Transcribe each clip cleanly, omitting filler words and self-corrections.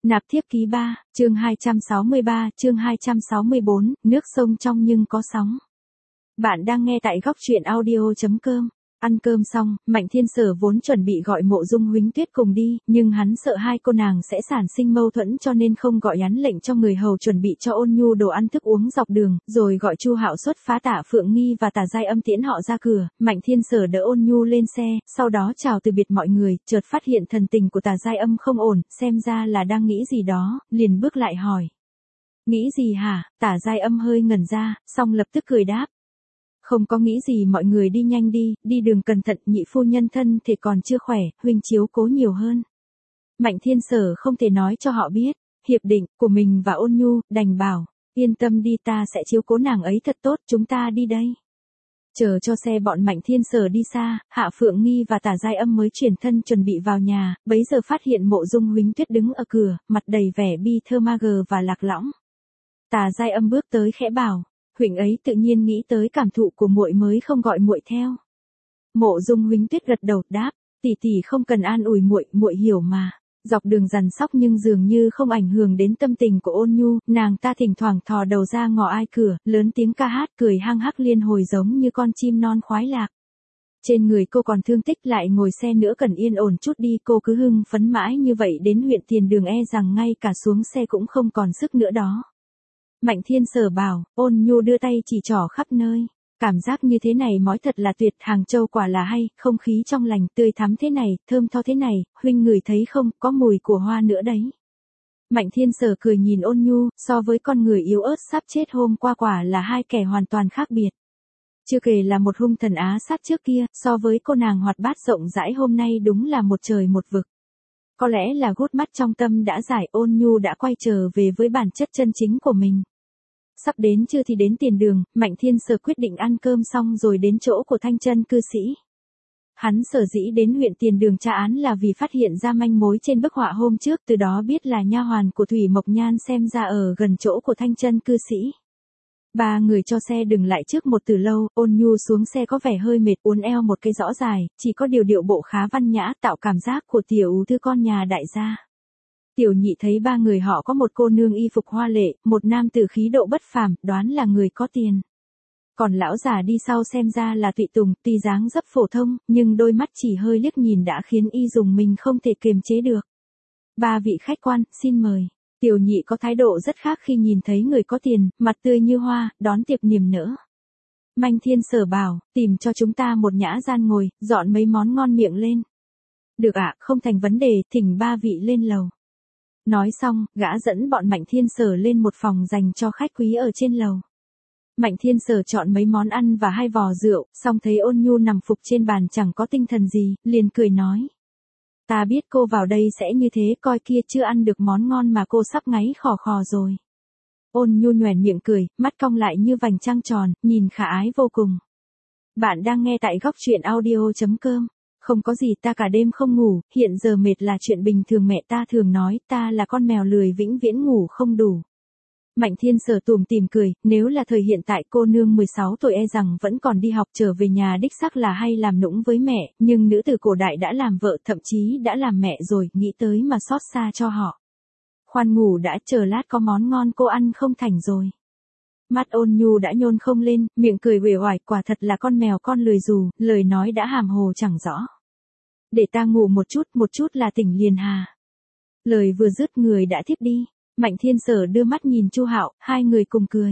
Nạp thiếp ký 3, chương 263, chương 264, nước sông trong nhưng có sóng. Bạn đang nghe tại góc truyện audio.com. Ăn cơm xong, Mạnh Thiên Sở vốn chuẩn bị gọi Mộ Dung Huỳnh Tuyết cùng đi, nhưng hắn sợ hai cô nàng sẽ sản sinh mâu thuẫn cho nên không gọi hắn lệnh cho người hầu chuẩn bị cho Ôn Nhu đồ ăn thức uống dọc đường, rồi gọi Chu Hạo xuất phá Tạ Phượng Nghi và Tả Giai Âm tiễn họ ra cửa. Mạnh Thiên Sở đỡ Ôn Nhu lên xe, sau đó chào từ biệt mọi người, chợt phát hiện thần tình của Tả Giai Âm không ổn, xem ra là đang nghĩ gì đó, liền bước lại hỏi. Nghĩ gì hả? Tả Giai Âm hơi ngẩn ra, xong lập tức cười đáp. Không có nghĩ gì, mọi người đi nhanh đi đường cẩn thận, nhị phu nhân thân thì còn chưa khỏe, huynh chiếu cố nhiều hơn. Mạnh Thiên Sở không thể nói cho họ biết, hiệp định của mình và Ôn Nhu, đành bảo, yên tâm đi, ta sẽ chiếu cố nàng ấy thật tốt, chúng ta đi đây. Chờ cho xe bọn Mạnh Thiên Sở đi xa, Hạ Phượng Nghi và Tả Giai Âm mới chuyển thân chuẩn bị vào nhà, bấy giờ phát hiện Mộ Dung Huỳnh Tuyết đứng ở cửa, mặt đầy vẻ bi thơ ma gờ và lạc lõng. Tả Giai Âm bước tới khẽ bảo. Huỳnh ấy tự nhiên nghĩ tới cảm thụ của muội mới không gọi muội theo. Mộ Dung Huỳnh Tuyết gật đầu đáp, tỷ tỷ không cần an ủi muội hiểu mà. Dọc đường dằn sóc nhưng dường như không ảnh hưởng đến tâm tình của Ôn Nhu, nàng ta thỉnh thoảng thò đầu ra ngõ ai cửa, lớn tiếng ca hát cười hăng hắc liên hồi giống như con chim non khoái lạc. Trên người cô còn thương tích, lại ngồi xe nữa cần yên ổn chút đi, cô cứ hưng phấn mãi như vậy đến huyện Tiền Đường e rằng ngay cả xuống xe cũng không còn sức nữa đó. Mạnh Thiên Sở bảo, Ôn Nhu đưa tay chỉ trỏ khắp nơi. Cảm giác như thế này mói thật là tuyệt, Hàng Châu quả là hay, không khí trong lành, tươi thắm thế này, thơm tho thế này, huynh ngửi thấy không, có mùi của hoa nữa đấy. Mạnh Thiên Sở cười nhìn Ôn Nhu, so với con người yếu ớt sắp chết hôm qua quả là hai kẻ hoàn toàn khác biệt. Chưa kể là một hung thần á sát trước kia, so với cô nàng hoạt bát rộng rãi hôm nay đúng là một trời một vực. Có lẽ là gút mắt trong tâm đã giải, Ôn Nhu đã quay trở về với bản chất chân chính của mình. Sắp đến trưa thì đến Tiền Đường, Mạnh Thiên Sở quyết định ăn cơm xong rồi đến chỗ của thanh chân cư sĩ. Hắn sở dĩ đến huyện Tiền Đường tra án là vì phát hiện ra manh mối trên bức họa hôm trước, từ đó biết là nha hoàn của Thủy Mộc Nhan xem ra ở gần chỗ của thanh chân cư sĩ. Ba người cho xe dừng lại trước một từ lâu, Ôn Nhu xuống xe có vẻ hơi mệt, uốn eo một cái rõ dài, chỉ có điều điệu bộ khá văn nhã, tạo cảm giác của tiểu thư con nhà đại gia. Tiểu nhị thấy ba người họ có một cô nương y phục hoa lệ, một nam tử khí độ bất phàm, đoán là người có tiền. Còn lão già đi sau xem ra là tùy tùng, tuy dáng dấp phổ thông, nhưng đôi mắt chỉ hơi liếc nhìn đã khiến y dùng mình không thể kiềm chế được. Ba vị khách quan, xin mời. Tiểu nhị có thái độ rất khác khi nhìn thấy người có tiền, mặt tươi như hoa, đón tiếp niềm nở. Mạnh Thiên Sở bảo, tìm cho chúng ta một nhã gian ngồi, dọn mấy món ngon miệng lên. Được ạ, không thành vấn đề, thỉnh ba vị lên lầu. Nói xong, gã dẫn bọn Mạnh Thiên Sở lên một phòng dành cho khách quý ở trên lầu. Mạnh Thiên Sở chọn mấy món ăn và 2 vò rượu, xong thấy Ôn Nhu nằm phục trên bàn chẳng có tinh thần gì, liền cười nói. Ta biết cô vào đây sẽ như thế, coi kia chưa ăn được món ngon mà cô sắp ngáy khò khò rồi. Ôn Nhu nhoẻn miệng cười, mắt cong lại như vành trăng tròn, nhìn khả ái vô cùng. Bạn đang nghe tại góc truyện audio.com. Không có gì, ta cả đêm không ngủ, hiện giờ mệt là chuyện bình thường, mẹ ta thường nói ta là con mèo lười vĩnh viễn ngủ không đủ. Mạnh Thiên Sở tủm tỉm cười, nếu là thời hiện tại cô nương 16 tuổi e rằng vẫn còn đi học, trở về nhà đích xác là hay làm nũng với mẹ, nhưng nữ tử cổ đại đã làm vợ, thậm chí đã làm mẹ rồi, nghĩ tới mà xót xa cho họ. Khoan ngủ đã, chờ lát có món ngon cô ăn không thành rồi. Mắt Ôn Nhu đã nhôn không lên, miệng cười uể oải, quả thật là con mèo con lười dù, lời nói đã hàm hồ chẳng rõ. Để ta ngủ một chút là tỉnh liền hà. Lời vừa dứt người đã thiếp đi. Mạnh Thiên Sở đưa mắt nhìn Chu Hạo, hai người cùng cười.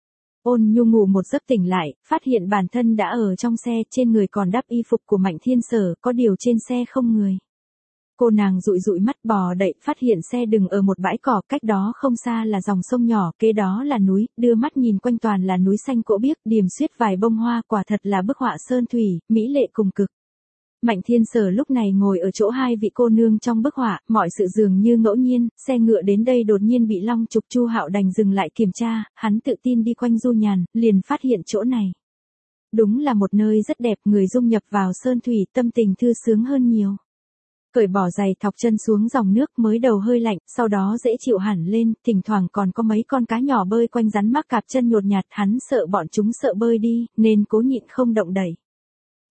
Ôn Nhu ngủ một giấc tỉnh lại, phát hiện bản thân đã ở trong xe, trên người còn đắp y phục của Mạnh Thiên Sở, có điều trên xe không người. Cô nàng dụi dụi mắt bò đậy, phát hiện xe dừng ở một bãi cỏ, cách đó không xa là dòng sông nhỏ, kế đó là núi, đưa mắt nhìn quanh toàn là núi xanh cỗ biếc, điểm xuyết vài bông hoa, quả thật là bức họa sơn thủy, mỹ lệ cùng cực. Mạnh Thiên Sở lúc này ngồi ở chỗ hai vị cô nương trong bức họa, mọi sự dường như ngẫu nhiên, xe ngựa đến đây đột nhiên bị long trục, Chu Hạo đành dừng lại kiểm tra, hắn tự tin đi quanh du nhàn, liền phát hiện chỗ này. Đúng là một nơi rất đẹp, người dung nhập vào sơn thủy, tâm tình thư sướng hơn nhiều. Cởi bỏ giày thọc chân xuống dòng nước, mới đầu hơi lạnh, sau đó dễ chịu hẳn lên, thỉnh thoảng còn có mấy con cá nhỏ bơi quanh rắn mắc cạp chân nhột nhạt, hắn sợ bọn chúng sợ bơi đi, nên cố nhịn không động đẩy.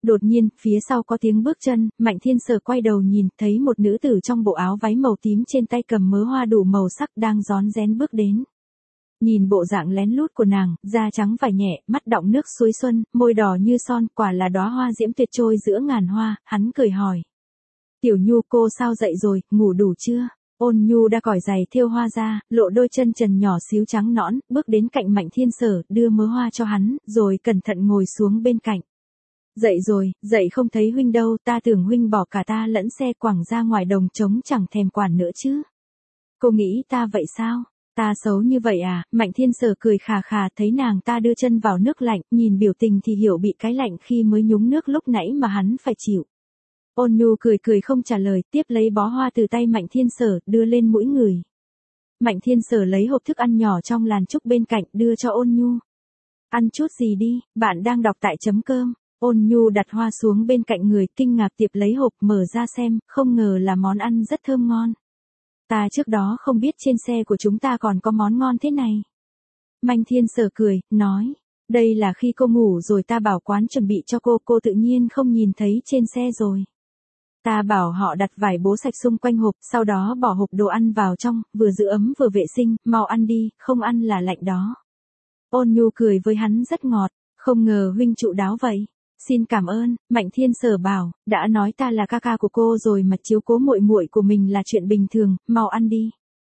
Đột nhiên, phía sau có tiếng bước chân, Mạnh Thiên Sở quay đầu nhìn, thấy một nữ tử trong bộ áo váy màu tím trên tay cầm mớ hoa đủ màu sắc đang rón rén bước đến. Nhìn bộ dạng lén lút của nàng, da trắng vải nhẹ, mắt đọng nước suối xuân, môi đỏ như son, quả là đóa hoa diễm tuyệt trôi giữa ngàn hoa, hắn cười hỏi. Tiểu Nhu cô sao dậy rồi, ngủ đủ chưa? Ôn Nhu đã cởi giày thêu hoa ra, lộ đôi chân trần nhỏ xíu trắng nõn, bước đến cạnh Mạnh Thiên Sở, đưa mớ hoa cho hắn, rồi cẩn thận ngồi xuống bên cạnh. Dậy rồi, dậy không thấy huynh đâu, ta tưởng huynh bỏ cả ta lẫn xe quẳng ra ngoài đồng trống chẳng thèm quản nữa chứ. Cô nghĩ ta vậy sao? Ta xấu như vậy à? Mạnh Thiên Sở cười khà khà, thấy nàng ta đưa chân vào nước lạnh, nhìn biểu tình thì hiểu bị cái lạnh khi mới nhúng nước lúc nãy mà hắn phải chịu. Ôn Nhu cười cười không trả lời, tiếp lấy bó hoa từ tay Mạnh Thiên Sở, đưa lên mũi người. Mạnh Thiên Sở lấy hộp thức ăn nhỏ trong làn trúc bên cạnh, đưa cho Ôn Nhu. Ăn chút gì đi, bạn đang đọc tại chấm cơm. Ôn Nhu đặt hoa xuống bên cạnh người, kinh ngạc tiếp lấy hộp, mở ra xem, không ngờ là món ăn rất thơm ngon. Ta trước đó không biết trên xe của chúng ta còn có món ngon thế này. Mạnh Thiên Sở cười, nói, đây là khi cô ngủ rồi ta bảo quán chuẩn bị cho cô tự nhiên không nhìn thấy trên xe rồi. Ta bảo họ đặt vải bố sạch xung quanh hộp, sau đó bỏ hộp đồ ăn vào trong, vừa giữ ấm vừa vệ sinh, mau ăn đi, không ăn là lạnh đó. Ôn Nhu cười với hắn rất ngọt, không ngờ huynh chu đáo vậy. Xin cảm ơn, Mạnh Thiên Sở bảo, đã nói ta là ca ca của cô rồi mà chiếu cố muội muội của mình là chuyện bình thường, mau ăn đi.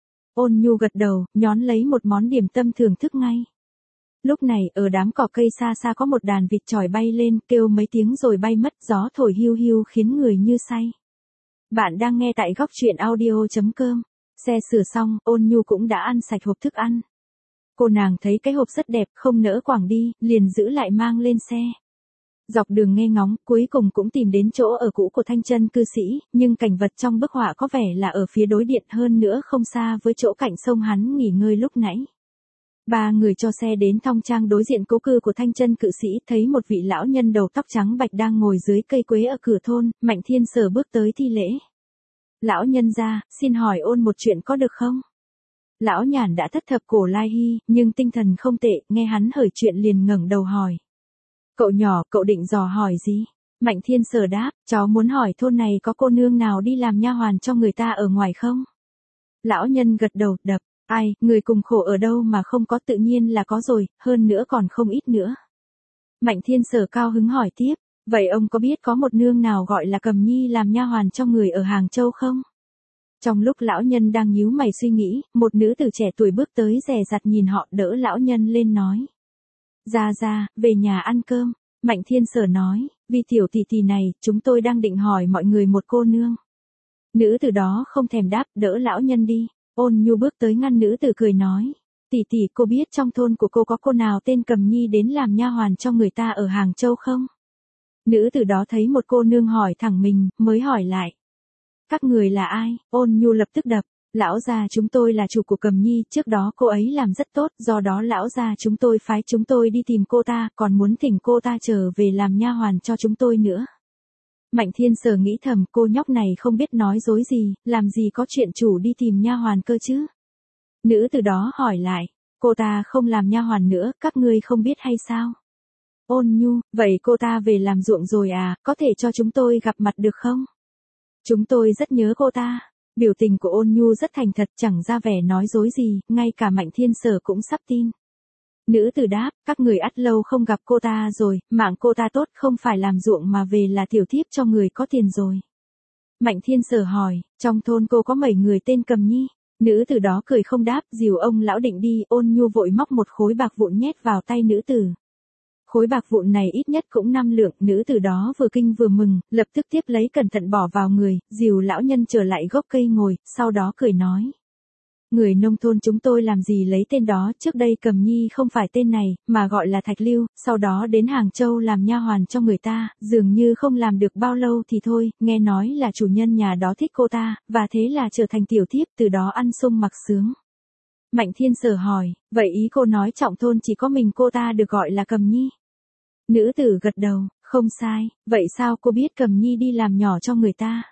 Ôn Nhu gật đầu, nhón lấy một món điểm tâm thưởng thức ngay. Lúc này, ở đám cỏ cây xa xa có một đàn vịt chòi bay lên, kêu mấy tiếng rồi bay mất, gió thổi hiu hiu khiến người như say. Bạn đang nghe tại góc truyện audio.com. Xe sửa xong, Ôn Nhu cũng đã ăn sạch hộp thức ăn. Cô nàng thấy cái hộp rất đẹp, không nỡ quẳng đi, liền giữ lại mang lên xe. Dọc đường nghe ngóng, cuối cùng cũng tìm đến chỗ ở cũ của Thanh Chân cư sĩ, nhưng cảnh vật trong bức họa có vẻ là ở phía đối diện hơn nữa không xa với chỗ cạnh sông hắn nghỉ ngơi lúc nãy. Ba người cho xe đến thong trang đối diện cố cư của Thanh Chân cự sĩ, thấy một vị lão nhân đầu tóc trắng bạch đang ngồi dưới cây quế ở cửa thôn, Mạnh Thiên Sở bước tới thi lễ. Lão nhân gia, xin hỏi Ôn một chuyện có được không? Lão nhàn đã thất thập cổ lai hy, nhưng tinh thần không tệ, nghe hắn hởi chuyện liền ngẩng đầu hỏi. Cậu nhỏ, cậu định dò hỏi gì? Mạnh Thiên Sở đáp, cháu muốn hỏi thôn này có cô nương nào đi làm nha hoàn cho người ta ở ngoài không? Lão nhân gật đầu, đập, ai, người cùng khổ ở đâu mà không có, tự nhiên là có rồi, hơn nữa còn không ít nữa. Mạnh Thiên Sở cao hứng hỏi tiếp, vậy ông có biết có một nương nào gọi là Cầm Nhi làm nha hoàn cho người ở Hàng Châu không? Trong lúc lão nhân đang nhíu mày suy nghĩ, một nữ tử trẻ tuổi bước tới dè dặt nhìn họ, đỡ lão nhân lên nói. Ra, về nhà ăn cơm. Mạnh Thiên Sở nói, vì tiểu tỷ tỷ này, chúng tôi đang định hỏi mọi người một cô nương. Nữ tử đó không thèm đáp, đỡ lão nhân đi. Ôn Nhu bước tới ngăn nữ tử cười nói. Tỷ tỷ, cô biết trong thôn của cô có cô nào tên Cầm Nhi đến làm nha hoàn cho người ta ở Hàng Châu không? Nữ tử đó thấy một cô nương hỏi thẳng mình, mới hỏi lại. Các người là ai? Ôn Nhu lập tức đập. Lão gia chúng tôi là chủ của Cầm Nhi, trước đó cô ấy làm rất tốt, do đó lão gia chúng tôi phái chúng tôi đi tìm cô ta, còn muốn thỉnh cô ta trở về làm nha hoàn cho chúng tôi nữa. Mạnh Thiên Sở nghĩ thầm, cô nhóc này không biết nói dối gì, làm gì có chuyện chủ đi tìm nha hoàn cơ chứ. Nữ từ đó hỏi lại, cô ta không làm nha hoàn nữa, các ngươi không biết hay sao? Ôn Nhu, vậy cô ta về làm ruộng rồi à, có thể cho chúng tôi gặp mặt được không? Chúng tôi rất nhớ cô ta. Biểu tình của Ôn Nhu rất thành thật, chẳng ra vẻ nói dối gì, ngay cả Mạnh Thiên Sở cũng sắp tin. Nữ tử đáp, các người ắt lâu không gặp cô ta rồi, mạng cô ta tốt, không phải làm ruộng mà về là tiểu thiếp cho người có tiền rồi. Mạnh Thiên Sở hỏi, trong thôn cô có 7 người tên Cầm Nhi? Nữ tử đó cười không đáp, dìu ông lão định đi, Ôn Nhu vội móc một khối bạc vụn nhét vào tay nữ tử. Khối bạc vụn này ít nhất cũng 5 lượng, nữ tử đó vừa kinh vừa mừng, lập tức tiếp lấy cẩn thận bỏ vào người, dìu lão nhân trở lại gốc cây ngồi, sau đó cười nói. Người nông thôn chúng tôi làm gì lấy tên đó, trước đây Cầm Nhi không phải tên này, mà gọi là Thạch Lưu, sau đó đến Hàng Châu làm nha hoàn cho người ta, dường như không làm được bao lâu thì thôi, nghe nói là chủ nhân nhà đó thích cô ta, và thế là trở thành tiểu thiếp, từ đó ăn sung mặc sướng. Mạnh Thiên Sở hỏi, vậy ý cô nói trọng thôn chỉ có mình cô ta được gọi là Cầm Nhi? Nữ tử gật đầu, không sai, vậy sao cô biết Cầm Nhi đi làm nhỏ cho người ta?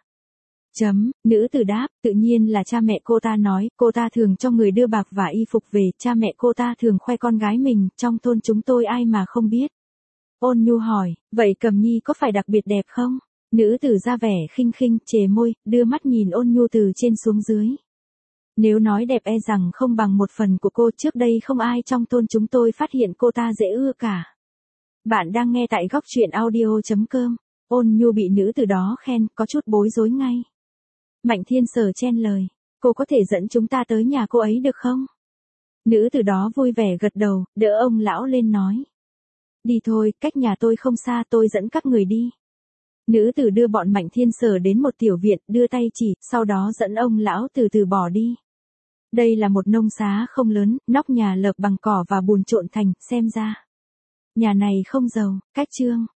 Nữ tử đáp, tự nhiên là cha mẹ cô ta nói, cô ta thường cho người đưa bạc và y phục về, cha mẹ cô ta thường khoe con gái mình, trong thôn chúng tôi ai mà không biết. Ôn Nhu hỏi, vậy Cầm Nhi có phải đặc biệt đẹp không? Nữ tử ra vẻ khinh khinh, chề môi, đưa mắt nhìn Ôn Nhu từ trên xuống dưới. Nếu nói đẹp e rằng không bằng một phần của cô, trước đây không ai trong thôn chúng tôi phát hiện cô ta dễ ưa cả. Bạn đang nghe tại góc truyện audio.com. Ôn Nhu bị nữ tử đó khen, có chút bối rối ngay. Mạnh Thiên Sở chen lời, cô có thể dẫn chúng ta tới nhà cô ấy được không? Nữ tử đó vui vẻ gật đầu, đỡ ông lão lên nói. Đi thôi, cách nhà tôi không xa, tôi dẫn các người đi. Nữ tử đưa bọn Mạnh Thiên Sở đến một tiểu viện, đưa tay chỉ, sau đó dẫn ông lão từ từ bỏ đi. Đây là một nông xá không lớn, nóc nhà lợp bằng cỏ và bùn trộn thành, xem ra nhà này không giàu. Cách chương